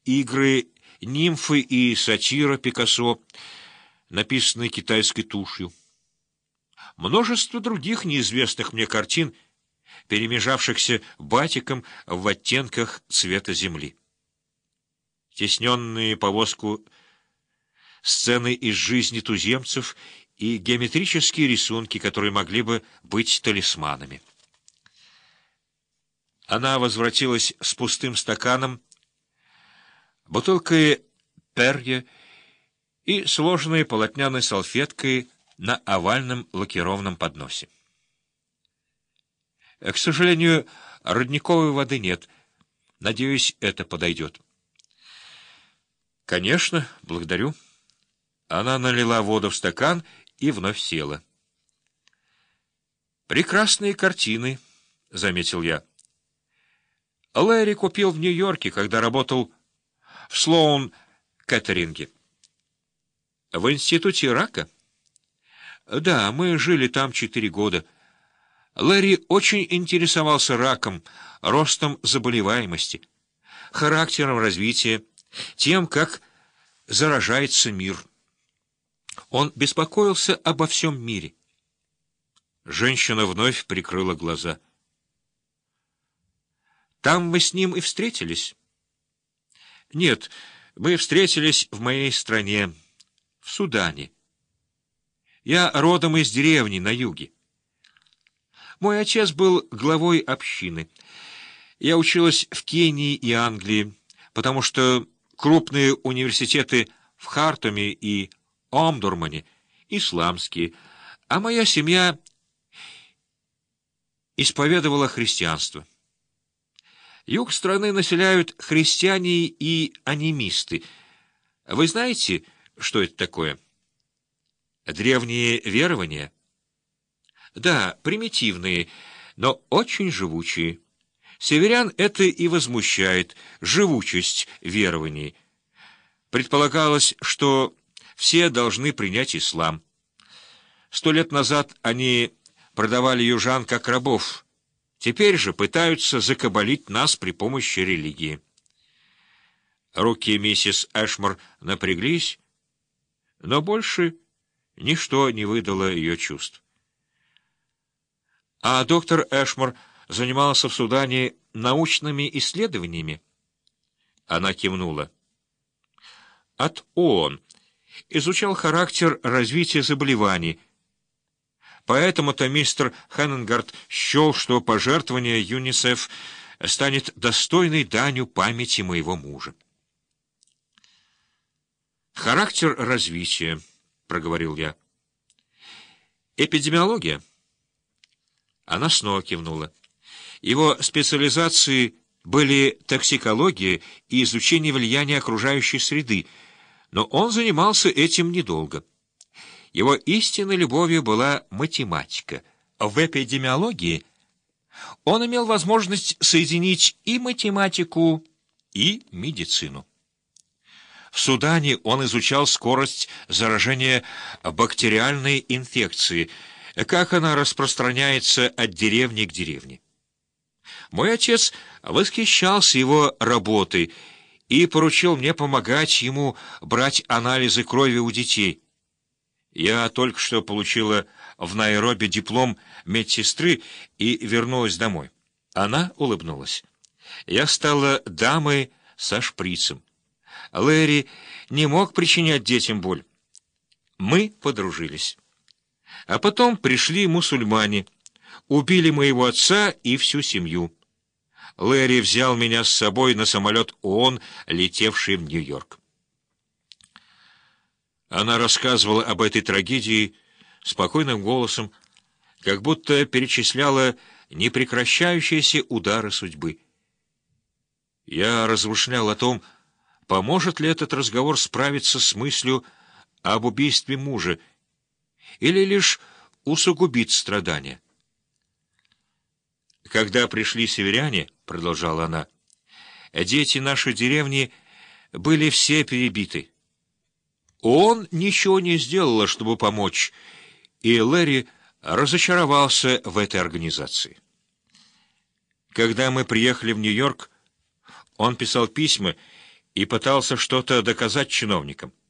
игры «Нимфы» и «Сатира» Пикассо, написанные китайской тушью. Множество других неизвестных мне картин, перемежавшихся батиком в оттенках цвета земли. Тесненные повозку сцены из жизни туземцев и геометрические рисунки, которые могли бы быть талисманами. Она возвратилась с пустым стаканом, бутылкой перье и сложенной полотняной салфеткой на овальном лакированном подносе. К сожалению, родниковой воды нет. Надеюсь, это подойдет. Конечно, благодарю. Она налила воду в стакан и вновь села. Прекрасные картины, — заметил я. Лэри купил в Нью-Йорке, когда работал в Слоун-Кеттеринге. В институте рака? Да, мы жили там 4 года. Лэри очень интересовался раком, ростом заболеваемости, характером развития, тем, как заражается мир. Он беспокоился обо всем мире. Женщина вновь прикрыла глаза. Там вы с ним и встретились? Нет, мы встретились в моей стране, в Судане. Я родом из деревни на юге. Мой отец был главой общины. Я училась в Кении и Англии, потому что крупные университеты в Хартуме и Омдурмане исламские, а моя семья исповедовала христианство. Юг страны населяют христиане и анимисты. Вы знаете, что это такое? Древние верования? Да, примитивные, но очень живучие. Северян это и возмущает, живучесть верований. Предполагалось, что все должны принять ислам. 100 лет назад они продавали южан как рабов. Теперь же пытаются закабалить нас при помощи религии. Руки миссис Эшмор напряглись, но больше ничто не выдало ее чувств. А доктор Эшмор занимался в Судане научными исследованиями? Она кивнула. От ООН. Изучал характер развития заболеваний. Поэтому-то мистер Хеннингард счел, что пожертвование ЮНИСЕФ станет достойной данью памяти моего мужа. «Характер развития», — проговорил я. «Эпидемиология?» Она снова кивнула. Его специализации были токсикология и изучение влияния окружающей среды, но он занимался этим недолго. Его истинной любовью была математика. В эпидемиологии он имел возможность соединить и математику, и медицину. В Судане он изучал скорость заражения бактериальной инфекции, как она распространяется от деревни к деревне. Мой отец восхищался его работой и поручил мне помогать ему брать анализы крови у детей. Я только что получила в Найроби диплом медсестры и вернулась домой. Она улыбнулась. Я стала дамой со шприцем. Лэри не мог причинять детям боль. Мы подружились. А потом пришли мусульмане, убили моего отца и всю семью. Лэри взял меня с собой на самолет ООН, летевший в Нью-Йорк. Она рассказывала об этой трагедии спокойным голосом, как будто перечисляла непрекращающиеся удары судьбы. Я размышлял о том, поможет ли этот разговор справиться с мыслью об убийстве мужа или лишь усугубит страдания. «Когда пришли северяне, — продолжала она, — дети нашей деревни были все перебиты. Он ничего не сделала, чтобы помочь, и Лэри разочаровался в этой организации. Когда мы приехали в Нью-Йорк, он писал письма и пытался что-то доказать чиновникам.